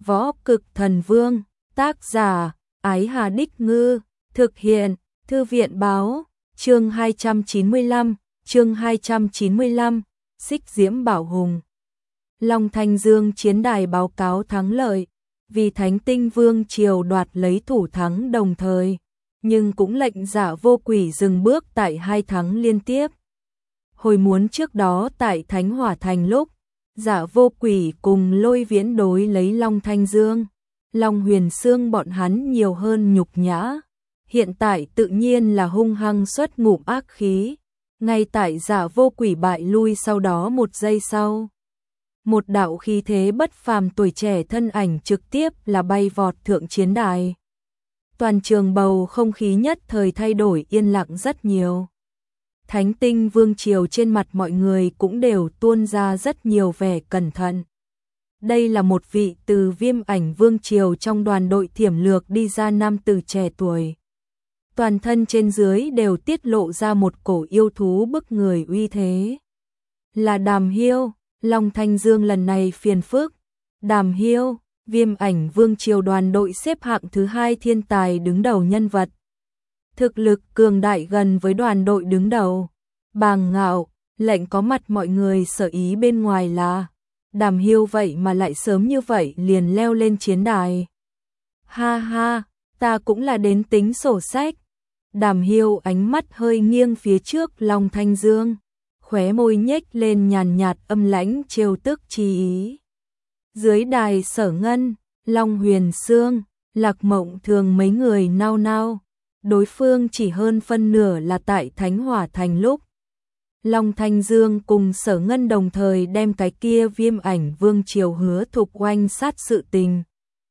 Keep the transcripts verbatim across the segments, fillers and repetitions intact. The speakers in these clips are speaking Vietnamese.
Võ Cực Thần Vương, tác giả, Ái Hà Đích Ngư, thực hiện, Thư viện Báo, chương hai trăm chín mươi lăm, chương hai trăm chín mươi lăm, Xích Diễm Bảo Hùng. Long Thanh Dương chiến đài báo cáo thắng lợi, vì Thánh Tinh Vương triều đoạt lấy thủ thắng đồng thời, nhưng cũng lệnh Dạ Vô Quỷ dừng bước tại hai thắng liên tiếp. Hồi muốn trước đó tại Thánh Hỏa Thành lúc, Dạ Vô Quỷ cùng Lôi Viễn đối lấy Long Thanh Dương, Long Huyền Xương bọn hắn nhiều hơn nhục nhã, hiện tại tự nhiên là hung hăng xuất ngụm ác khí, ngay tại Dạ Vô Quỷ bại lui sau đó một giây sau. Một đạo khí thế bất phàm tuổi trẻ thân ảnh trực tiếp là bay vọt thượng chiến đài. Toàn trường bầu không khí nhất thời thay đổi yên lặng rất nhiều. Thánh Tinh Vương triều trên mặt mọi người cũng đều tuôn ra rất nhiều vẻ cẩn thận. Đây là một vị từ Viêm Ảnh Vương triều trong đoàn đội thiểm lược đi ra nam tử trẻ tuổi. Toàn thân trên dưới đều tiết lộ ra một cổ yêu thú bức người uy thế. Là Đàm Hiêu, Long Thanh Dương lần này phiền phức. Đàm Hiêu, Viêm Ảnh Vương triều đoàn đội xếp hạng thứ hai thiên tài đứng đầu nhân vật. Thực lực cường đại gần với đoàn đội đứng đầu. Bàng ngạo, lệnh có mặt mọi người sở ý bên ngoài là Đàm Hiêu vậy mà lại sớm như vậy liền leo lên chiến đài. Ha ha, ta cũng là đến tính sổ sách. Đàm Hiêu ánh mắt hơi nghiêng phía trước Long Thanh Dương, khóe môi nhếch lên nhàn nhạt âm lãnh trêu tức chi ý. Dưới đài Sở Ngân, Long Huyền Xương, Lạc Mộng Thường mấy người nao nao, đối phương chỉ hơn phân nửa là tại Thánh Hỏa Thành lúc. Long Thanh Dương cùng Sở Ngân đồng thời đem cái kia Viêm Ảnh Vương triều Hứa Thục oanh sát sự tình.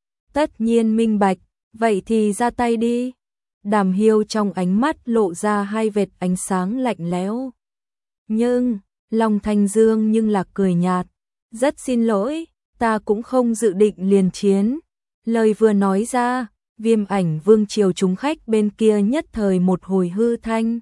Tất nhiên minh bạch, vậy thì ra tay đi. Đàm Hiêu trong ánh mắt lộ ra hai vệt ánh sáng lạnh lẽo. Nhưng, Long Thanh Dương nhưng là cười nhạt. Rất xin lỗi, ta cũng không dự định liền chiến. Lời vừa nói ra, Viêm Ảnh Vương triều chúng khách bên kia nhất thời một hồi hư thanh.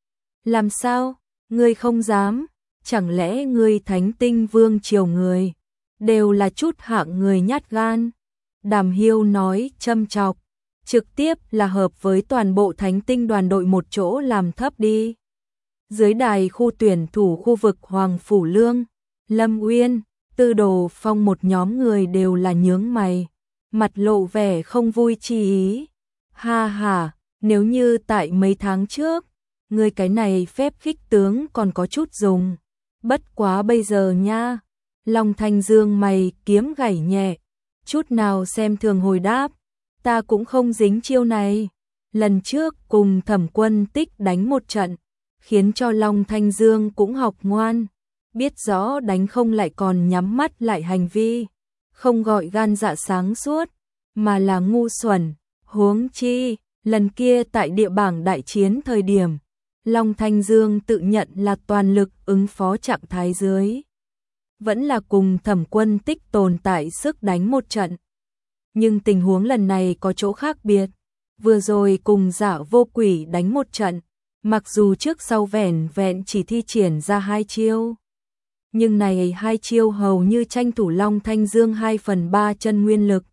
Làm sao? Ngươi không dám? Chẳng lẽ ngươi Thánh Tinh Vương triều người đều là chút hạng người nhát gan? Đàm Hiêu nói châm chọc, trực tiếp là hợp với toàn bộ Thánh Tinh đoàn đội một chỗ làm thấp đi. Dưới đài khu tuyển thủ khu vực Hoàng Phủ Lương, Lâm Uyên, Tư Đồ Phong một nhóm người đều là nhướng mày, mặt lộ vẻ không vui chi ý. Ha ha, nếu như tại mấy tháng trước, ngươi cái này phép khích tướng còn có chút dùng. Bất quá bây giờ nha. Long Thanh Dương mày kiếm gảy nhẹ, chút nào xem thường hồi đáp. Ta cũng không dính chiêu này. Lần trước cùng Thẩm Quân Tích đánh một trận, khiến cho Long Thanh Dương cũng học ngoan. Biết rõ đánh không lại còn nhắm mắt lại hành vi. Không gọi gan dạ sáng suốt, mà là ngu xuẩn. Huống chi, lần kia tại địa bảng đại chiến thời điểm, Long Thanh Dương tự nhận là toàn lực ứng phó trạng thái dưới. Vẫn là cùng Thẩm Quân Tích tồn tại sức đánh một trận. Nhưng tình huống lần này có chỗ khác biệt. Vừa rồi cùng Dạ Vô Quỷ đánh một trận, mặc dù trước sau vẻn vẹn chỉ thi triển ra hai chiêu. Nhưng này hai chiêu hầu như tranh thủ Long Thanh Dương hai phần ba chân nguyên lực.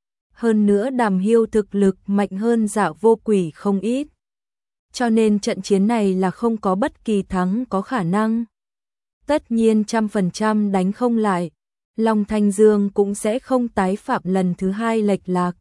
Hơn nữa Đàm Hiêu thực lực mạnh hơn Dạ Vô Quỷ không ít. Cho nên trận chiến này là không có bất kỳ thắng có khả năng. Tất nhiên trăm phần trăm đánh không lại, Long Thanh Dương cũng sẽ không tái phạm lần thứ hai lệch lạc.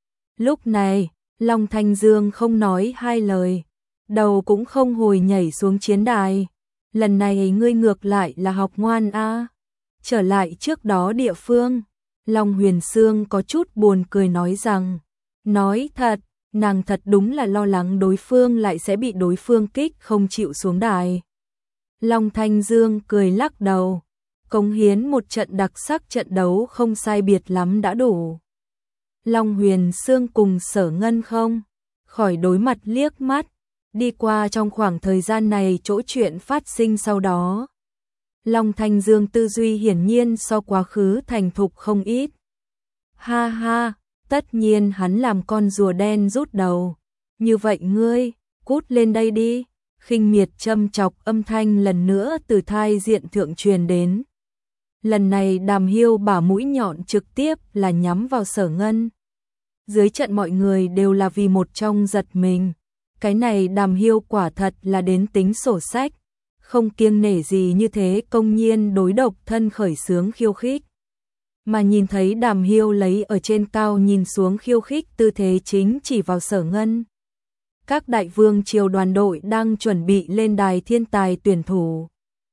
Lúc này, Long Thanh Dương không nói hai lời, đầu cũng không hồi nhảy xuống chiến đài. Lần này ngươi ngược lại là học ngoan a. Trở lại trước đó địa phương, Long Huyền Xương có chút buồn cười nói rằng, nói thật, nàng thật đúng là lo lắng đối phương lại sẽ bị đối phương kích không chịu xuống đài. Long Thanh Dương cười lắc đầu, cống hiến một trận đặc sắc trận đấu không sai biệt lắm đã đủ. Long Huyền Xương cùng Sở Ngân không khỏi đối mặt liếc mắt, đi qua trong khoảng thời gian này chỗ chuyện phát sinh sau đó. Long Thanh Dương tư duy hiển nhiên so quá khứ thành thục không ít. Ha ha, tất nhiên hắn làm con rùa đen rút đầu. Như vậy ngươi, cút lên đây đi. Khinh miệt châm chọc âm thanh lần nữa từ thai diện thượng truyền đến. Lần này Đàm Hiêu bả mũi nhọn trực tiếp là nhắm vào Sở Ngân. Dưới trận mọi người đều là vì một trong giật mình. Cái này Đàm Hiêu quả thật là đến tính sổ sách, không kiêng nể gì như thế công nhiên đối độc thân khởi xướng khiêu khích. Mà nhìn thấy Đàm Hiêu lấy ở trên cao nhìn xuống khiêu khích tư thế chính chỉ vào Sở Ngân. Các đại vương triều đoàn đội đang chuẩn bị lên đài thiên tài tuyển thủ.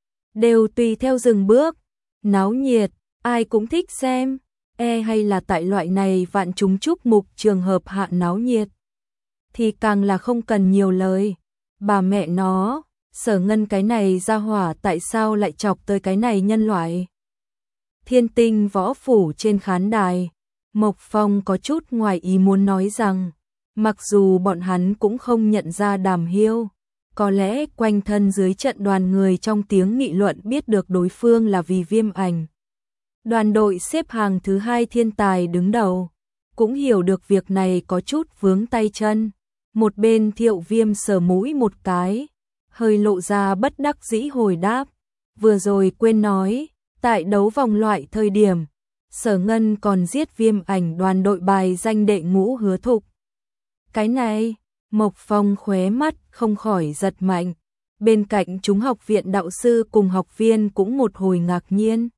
Đều tùy theo dừng bước, náo nhiệt, ai cũng thích xem, e hay là tại loại này vạn chúng chúc mục trường hợp hạ náo nhiệt. Thì càng là không cần nhiều lời, bà mẹ nó, Sở Ngân cái này ra hỏa tại sao lại chọc tới cái này nhân loại. Thiên Tinh võ phủ trên khán đài, Mộc Phong có chút ngoài ý muốn nói rằng, mặc dù bọn hắn cũng không nhận ra Đàm Hiêu, có lẽ quanh thân dưới trận đoàn người trong tiếng nghị luận biết được đối phương là vì Viêm Ảnh. Đoàn đội xếp hàng thứ hai thiên tài đứng đầu, cũng hiểu được việc này có chút vướng tay chân. Một bên Thiệu Viêm sờ mũi một cái, hơi lộ ra bất đắc dĩ hồi đáp, vừa rồi quên nói, tại đấu vòng loại thời điểm, Sở Ngân còn giết Viêm Ảnh đoàn đội bài danh đệ ngũ Hứa Thục. Cái này, Mộc Phong khóe mắt không khỏi giật mạnh, bên cạnh chúng học viện đạo sư cùng học viên cũng một hồi ngạc nhiên.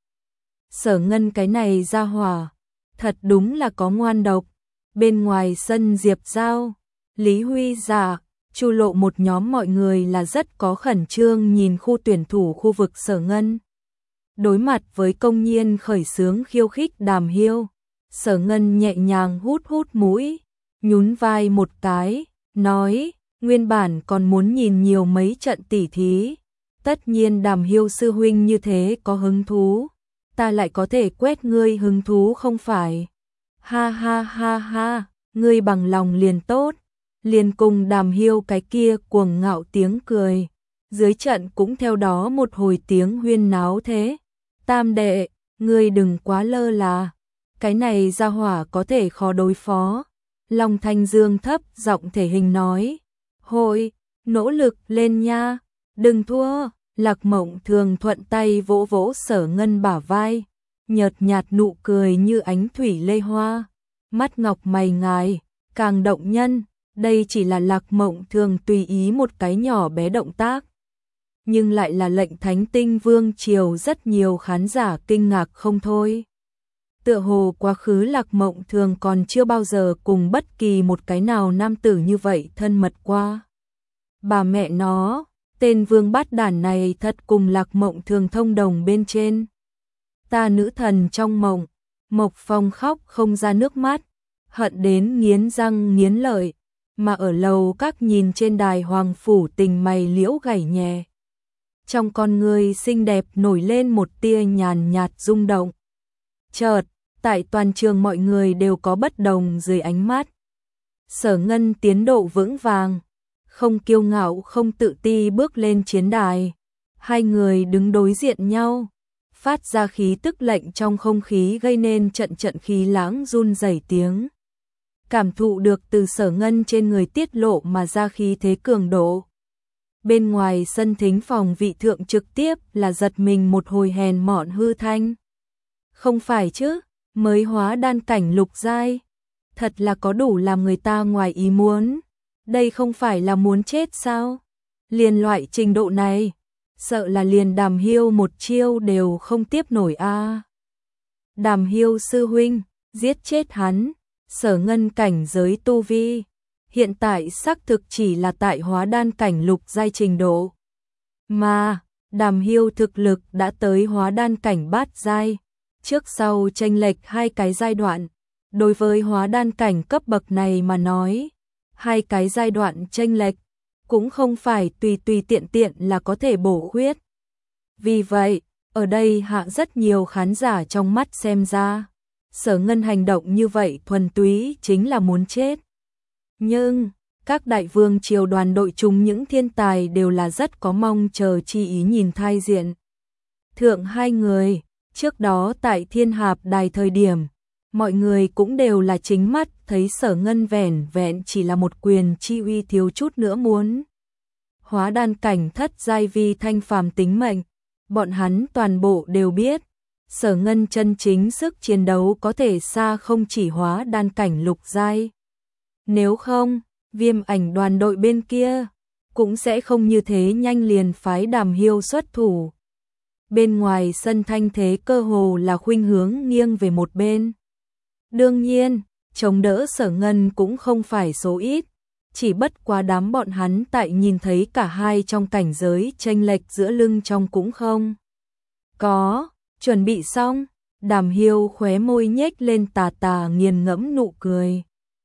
Sở Ngân cái này ra hỏa, thật đúng là có ngoan độc. Bên ngoài sân Diệp Giao, Lý Huy Dạ, Chu Lộ một nhóm mọi người là rất có khẩn trương nhìn khu tuyển thủ khu vực Sở Ngân. Đối mặt với công nhiên khởi xướng khiêu khích Đàm Hiêu, Sở Ngân nhẹ nhàng hút hút mũi, nhún vai một cái, nói, nguyên bản còn muốn nhìn nhiều mấy trận tỉ thí, tất nhiên Đàm Hiêu sư huynh như thế có hứng thú, ta lại có thể quét ngươi hứng thú không phải. Ha ha ha ha, ngươi bằng lòng liền tốt. Liền cùng Đàm Hiêu cái kia cuồng ngạo tiếng cười, dưới trận cũng theo đó một hồi tiếng huyên náo thế. Tam đệ, ngươi đừng quá lơ là, cái này ra hỏa có thể khó đối phó. Long Thanh Dương thấp giọng thể hình nói, hội, nỗ lực lên nha, đừng thua. Lạc Mộng Thường thuận tay vỗ vỗ Sở Ngân bả vai, nhợt nhạt nụ cười như ánh thủy lê hoa, mắt ngọc mày ngài, càng động nhân. Đây chỉ là Lạc Mộng Thường tùy ý một cái nhỏ bé động tác, nhưng lại là lệnh Thánh Tinh Vương triều rất nhiều khán giả kinh ngạc không thôi. Tựa hồ quá khứ Lạc Mộng Thường còn chưa bao giờ cùng bất kỳ một cái nào nam tử như vậy thân mật qua. Bà mẹ nó, tên vương bát đản này thật cùng Lạc Mộng Thường thông đồng bên trên. Ta nữ thần trong mộng, Mộc Phong khóc không ra nước mắt, hận đến nghiến răng nghiến lợi. Mà ở lầu các nhìn trên đài hoàng phủ tình mày liễu gảy nhẹ. Trong con người xinh đẹp nổi lên một tia nhàn nhạt rung động. Chợt, tại toàn trường mọi người đều có bất đồng dưới ánh mắt. Sở Ngân tiến độ vững vàng, không kiêu ngạo không tự ti bước lên chiến đài. Hai người đứng đối diện nhau, phát ra khí tức lệnh trong không khí gây nên trận trận khí lãng run rẩy tiếng. Cảm thụ được từ Sở Ngân trên người tiết lộ mà ra khí thế cường độ. Bên ngoài sân thính phòng vị thượng trực tiếp là giật mình một hồi hèn mọn hư thanh. Không phải chứ, mới hóa đan cảnh lục giai, thật là có đủ làm người ta ngoài ý muốn. Đây không phải là muốn chết sao? Liền loại trình độ này, sợ là liền Đàm Hiêu một chiêu đều không tiếp nổi a. À. Đàm Hiêu sư huynh, giết chết hắn. Sở Ngân cảnh giới tu vi, hiện tại xác thực chỉ là tại hóa đan cảnh lục giai trình độ. Mà, Đàm Hiêu thực lực đã tới hóa đan cảnh bát giai, trước sau chênh lệch hai cái giai đoạn. Đối với hóa đan cảnh cấp bậc này mà nói, hai cái giai đoạn chênh lệch cũng không phải tùy tùy tiện tiện là có thể bổ khuyết. Vì vậy, ở đây hạ rất nhiều khán giả trong mắt xem ra, Sở Ngân hành động như vậy thuần túy chính là muốn chết. Nhưng, các đại vương triều đoàn đội chúng những thiên tài đều là rất có mong chờ chi ý nhìn thai diện. Thượng hai người, trước đó tại Thiên Hạp đài thời điểm, mọi người cũng đều là chính mắt thấy Sở Ngân vẻn vẹn chỉ là một quyền chi uy thiếu chút nữa muốn. Hóa đan cảnh thất giai vi thanh phàm tính mệnh, bọn hắn toàn bộ đều biết. Sở Ngân chân chính sức chiến đấu có thể xa không chỉ hóa đan cảnh lục giai. Nếu không, Viêm Ảnh đoàn đội bên kia cũng sẽ không như thế nhanh liền phái Đàm Hiêu xuất thủ. Bên ngoài sân thanh thế cơ hồ là khuynh hướng nghiêng về một bên. Đương nhiên, chống đỡ Sở Ngân cũng không phải số ít, chỉ bất quá đám bọn hắn tại nhìn thấy cả hai trong cảnh giới chênh lệch giữa lưng trong cũng không. Có, chuẩn bị xong, Đàm Hiêu khóe môi nhếch lên tà tà nghiền ngẫm nụ cười.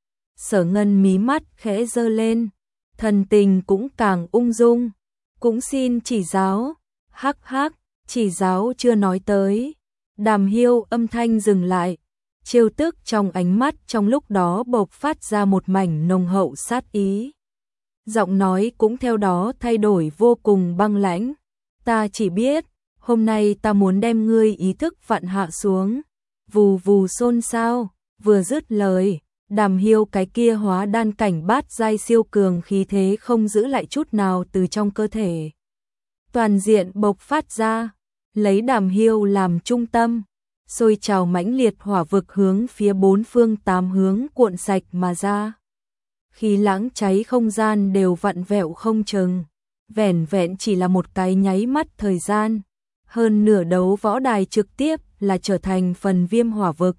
Sở Ngân mí mắt khẽ giơ lên, thần tình cũng càng ung dung, cũng xin chỉ giáo, hắc hắc, chỉ giáo chưa nói tới. Đàm Hiêu âm thanh dừng lại, trêu tức trong ánh mắt trong lúc đó bộc phát ra một mảnh nồng hậu sát ý. Giọng nói cũng theo đó thay đổi vô cùng băng lãnh, ta chỉ biết, hôm nay ta muốn đem ngươi ý thức vặn hạ xuống. Vù vù xôn xao, vừa dứt lời, Đàm Hiêu cái kia hóa đan cảnh bát giai siêu cường khí thế không giữ lại chút nào từ trong cơ thể. Toàn diện bộc phát ra, lấy Đàm Hiêu làm trung tâm, sôi trào mãnh liệt hỏa vực hướng phía bốn phương tám hướng cuộn sạch mà ra. Khí lãng cháy không gian đều vặn vẹo không chừng, vẻn vẹn chỉ là một cái nháy mắt thời gian. Hơn nửa đấu võ đài trực tiếp là trở thành phần viêm hỏa vực.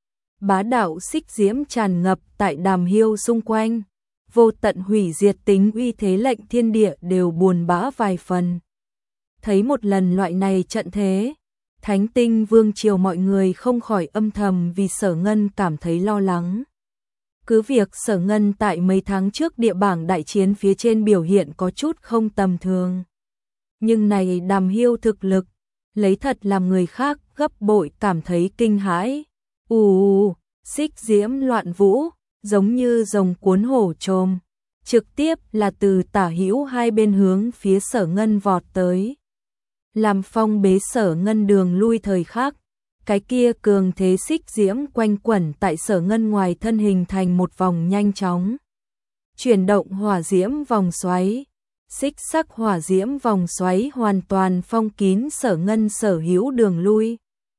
Bá đạo xích diễm tràn ngập tại Đàm Hiêu xung quanh, vô tận hủy diệt tính uy thế lệnh thiên địa đều buồn bã vài phần. Thấy một lần loại này trận thế, Thánh Tinh Vương triều mọi người không khỏi âm thầm vì Sở Ngân cảm thấy lo lắng. Cứ việc Sở Ngân tại mấy tháng trước địa bảng đại chiến phía trên biểu hiện có chút không tầm thường, nhưng này Đàm Hiêu thực lực, lấy thật làm người khác gấp bội cảm thấy kinh hãi. Ù, xích diễm loạn vũ, giống như rồng cuốn hổ trồm, trực tiếp là từ tả hữu hai bên hướng phía Sở Ngân vọt tới. Làm phong bế Sở Ngân đường lui thời khắc, cái kia cường thế xích diễm quanh quẩn tại Sở Ngân ngoài thân hình thành một vòng nhanh chóng chuyển động hỏa diễm vòng xoáy. Xích sắc hỏa diễm vòng xoáy hoàn toàn phong kín Sở Ngân sở hữu đường lui.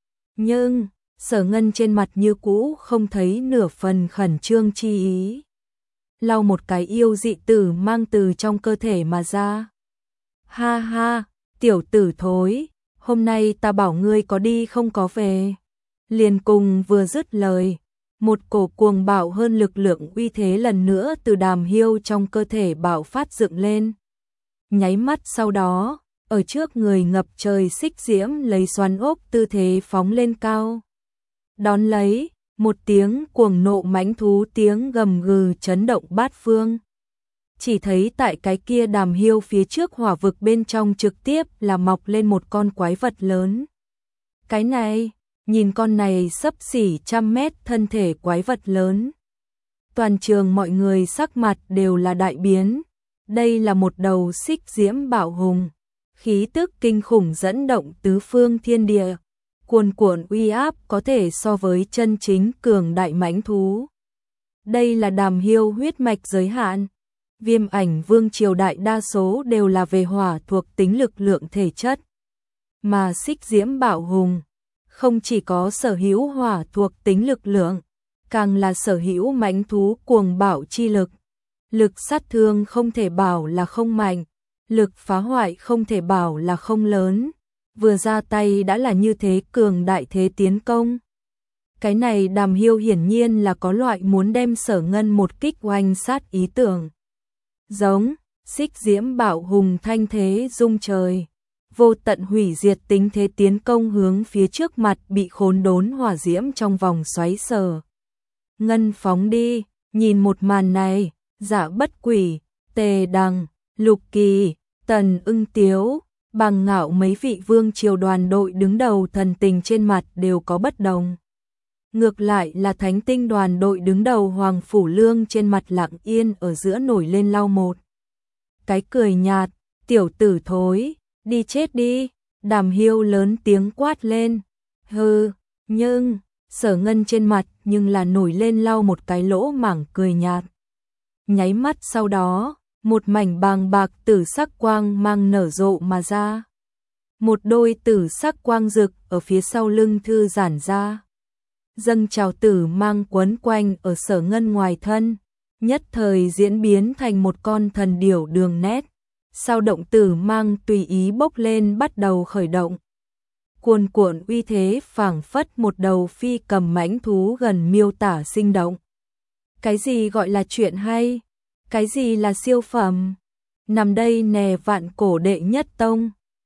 Nhưng, Sở Ngân trên mặt như cũ không thấy nửa phần khẩn trương chi ý. Lau một cái yêu dị tử mang từ trong cơ thể mà ra. Ha ha, tiểu tử thối, hôm nay ta bảo ngươi có đi không có về. Liền cùng vừa dứt lời, một cổ cuồng bạo hơn lực lượng uy thế lần nữa từ Đàm Hiêu trong cơ thể bạo phát dựng lên. Nháy mắt sau đó, ở trước người ngập trời xích diễm lấy xoắn ốc tư thế phóng lên cao. Đón lấy, một tiếng cuồng nộ mãnh thú tiếng gầm gừ chấn động bát phương. Chỉ thấy tại cái kia Đàm Hiêu phía trước hỏa vực bên trong trực tiếp là mọc lên một con quái vật lớn. Cái này, nhìn con này xấp xỉ trăm mét thân thể quái vật lớn. Toàn trường mọi người sắc mặt đều là đại biến. Đây là một đầu xích diễm bạo hùng, khí tức kinh khủng dẫn động tứ phương thiên địa, cuồn cuộn uy áp có thể so với chân chính cường đại mãnh thú. Đây là Đàm Hiêu huyết mạch giới hạn. Viêm Ảnh vương triều đại đa số đều là về hỏa thuộc tính lực lượng thể chất. Mà xích diễm bạo hùng, không chỉ có sở hữu hỏa thuộc tính lực lượng, càng là sở hữu mãnh thú cuồng bạo chi lực. Lực sát thương không thể bảo là không mạnh, lực phá hoại không thể bảo là không lớn. Vừa ra tay đã là như thế cường đại thế tiến công. Cái này Đàm Hiêu hiển nhiên là có loại muốn đem Sở Ngân một kích oanh sát ý tưởng. Giống, xích diễm bạo hùng thanh thế rung trời, vô tận hủy diệt tính thế tiến công hướng phía trước mặt bị khốn đốn hỏa diễm trong vòng xoáy Sở Ngân phóng đi. Nhìn một màn này, Dạ Bất Quỷ, Tề Đằng, Lục Kỳ, Tần Ưng Tiếu, Bằng Ngạo mấy vị vương triều đoàn đội đứng đầu thần tình trên mặt đều có bất đồng. Ngược lại là Thánh Tinh đoàn đội đứng đầu Hoàng Phủ Lương trên mặt lặng yên ở giữa nổi lên lau một cái cười nhạt. Tiểu tử thối, đi chết đi. Đàm Hiêu lớn tiếng quát lên. Hừ, nhưng Sở Ngân trên mặt nhưng là nổi lên lau một cái lỗ mảng cười nhạt. Nháy mắt sau đó, một mảnh bàng bạc tử sắc quang mang nở rộ mà ra. một đôi tử sắc quang rực ở phía sau lưng thư giãn ra. Dâng trào tử mang quấn quanh ở Sở Ngân ngoài thân, nhất thời diễn biến thành một con thần điểu đường nét. Sau động tử mang tùy ý bốc lên bắt đầu khởi động. Cuồn cuộn uy thế phảng phất một đầu phi cầm mãnh thú gần miêu tả sinh động. Cái gì gọi là chuyện hay? Cái gì là siêu phẩm? Nằm đây nè vạn cổ đệ nhất tông.